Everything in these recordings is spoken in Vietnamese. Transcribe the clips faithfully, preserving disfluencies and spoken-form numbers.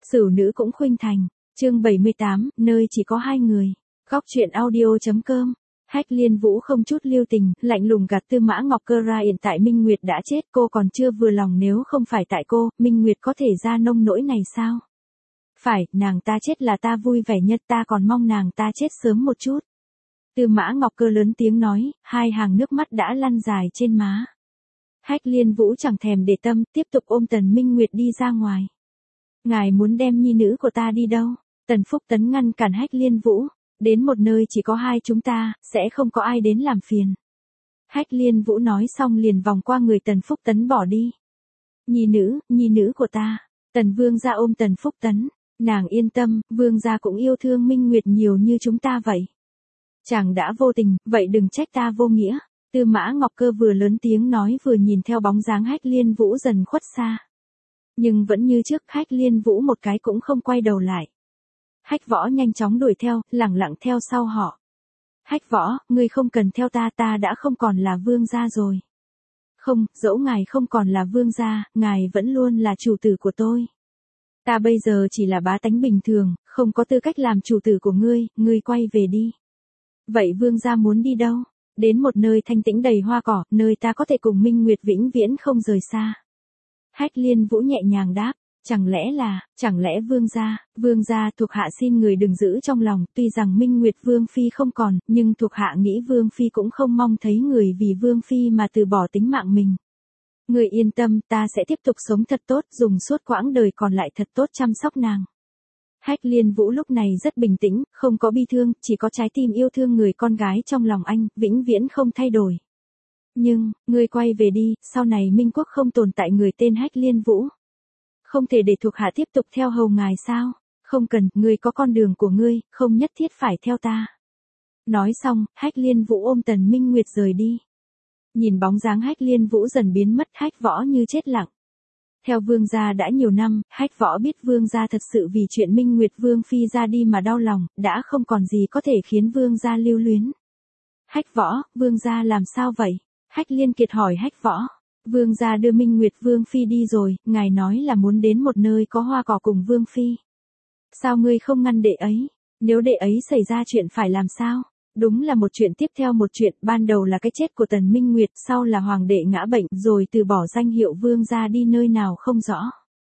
Sửu nữ cũng khuynh thành. Chương bảy mươi tám, nơi chỉ có hai người. Góc truyện audio.com. Hách Liên Vũ không chút lưu tình, lạnh lùng gạt Tư Mã Ngọc Cơ ra, hiện tại Minh Nguyệt đã chết, cô còn chưa vừa lòng, nếu không phải tại cô, Minh Nguyệt có thể ra nông nỗi này sao? Phải, nàng ta chết là ta vui vẻ nhất, ta còn mong nàng ta chết sớm một chút. Tư Mã Ngọc Cơ lớn tiếng nói, hai hàng nước mắt đã lăn dài trên má. Hách Liên Vũ chẳng thèm để tâm, tiếp tục ôm Tần Minh Nguyệt đi ra ngoài. Ngài muốn đem nhi nữ của ta đi đâu? Tần Phúc Tấn ngăn cản Hách Liên Vũ. Đến một nơi chỉ có hai chúng ta, sẽ không có ai đến làm phiền. Hách Liên Vũ nói xong liền vòng qua người Tần Phúc Tấn bỏ đi. Nhi nữ, nhi nữ của ta. Tần Vương gia ôm Tần Phúc Tấn. Nàng yên tâm, Vương gia cũng yêu thương Minh Nguyệt nhiều như chúng ta vậy. Chàng đã vô tình, vậy đừng trách ta vô nghĩa. Tư Mã Ngọc Cơ vừa lớn tiếng nói vừa nhìn theo bóng dáng Hách Liên Vũ dần khuất xa. Nhưng vẫn như trước, Hách Liên Vũ một cái cũng không quay đầu lại. Hách Võ nhanh chóng đuổi theo, lẳng lặng theo sau họ. Hách Võ, ngươi không cần theo ta, ta đã không còn là vương gia rồi. Không, dẫu ngài không còn là vương gia, ngài vẫn luôn là chủ tử của tôi. Ta bây giờ chỉ là bá tánh bình thường, không có tư cách làm chủ tử của ngươi, ngươi quay về đi. Vậy vương gia muốn đi đâu? Đến một nơi thanh tĩnh đầy hoa cỏ, nơi ta có thể cùng Minh Nguyệt vĩnh viễn không rời xa. Hách Liên Vũ nhẹ nhàng đáp. Chẳng lẽ là, chẳng lẽ vương gia, vương gia thuộc hạ xin người đừng giữ trong lòng, tuy rằng Minh Nguyệt Vương Phi không còn, nhưng thuộc hạ nghĩ Vương Phi cũng không mong thấy người vì Vương Phi mà từ bỏ tính mạng mình. Người yên tâm, ta sẽ tiếp tục sống thật tốt, dùng suốt quãng đời còn lại thật tốt chăm sóc nàng. Hách Liên Vũ lúc này rất bình tĩnh, không có bi thương, chỉ có trái tim yêu thương người con gái trong lòng anh, vĩnh viễn không thay đổi. Nhưng, ngươi quay về đi, sau này Minh Quốc không tồn tại người tên Hách Liên Vũ. Không thể để thuộc hạ tiếp tục theo hầu ngài sao? Không cần, ngươi có con đường của ngươi, không nhất thiết phải theo ta. Nói xong, Hách Liên Vũ ôm Tần Minh Nguyệt rời đi. Nhìn bóng dáng Hách Liên Vũ dần biến mất, Hách Võ như chết lặng. Theo vương gia đã nhiều năm, Hách Võ biết vương gia thật sự vì chuyện Minh Nguyệt Vương Phi ra đi mà đau lòng, đã không còn gì có thể khiến vương gia lưu luyến. Hách Võ, vương gia làm sao vậy? Hách Liên Kiệt hỏi Hách Võ. Vương gia đưa Minh Nguyệt Vương Phi đi rồi, ngài nói là muốn đến một nơi có hoa cỏ cùng Vương Phi. Sao ngươi không ngăn đệ ấy? Nếu đệ ấy xảy ra chuyện phải làm sao? Đúng là một chuyện tiếp theo một chuyện, ban đầu là cái chết của Tần Minh Nguyệt, sau là hoàng đệ ngã bệnh, rồi từ bỏ danh hiệu vương gia đi nơi nào không rõ.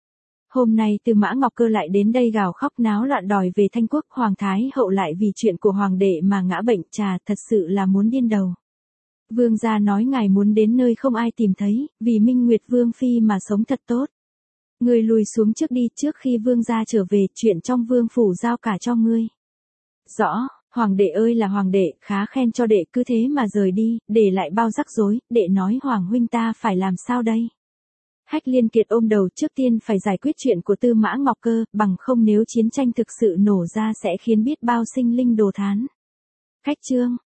Hôm nay Tư Mã Ngọc Cơ lại đến đây gào khóc náo loạn đòi về Thanh Quốc, Hoàng Thái Hậu lại vì chuyện của hoàng đệ mà ngã bệnh, chà, thật sự là muốn điên đầu. Vương gia nói ngài muốn đến nơi không ai tìm thấy, vì Minh Nguyệt Vương Phi mà sống thật tốt. Ngươi lùi xuống trước đi, trước khi vương gia trở về, chuyện trong vương phủ giao cả cho ngươi. Rõ, hoàng đệ ơi là hoàng đệ, khá khen cho đệ, cứ thế mà rời đi, để lại bao rắc rối, đệ nói hoàng huynh ta phải làm sao đây? Hách Liên Kiệt ôm đầu, trước tiên phải giải quyết chuyện của Tư Mã Ngọc Cơ, bằng không nếu chiến tranh thực sự nổ ra sẽ khiến biết bao sinh linh đồ thán. Khách chương.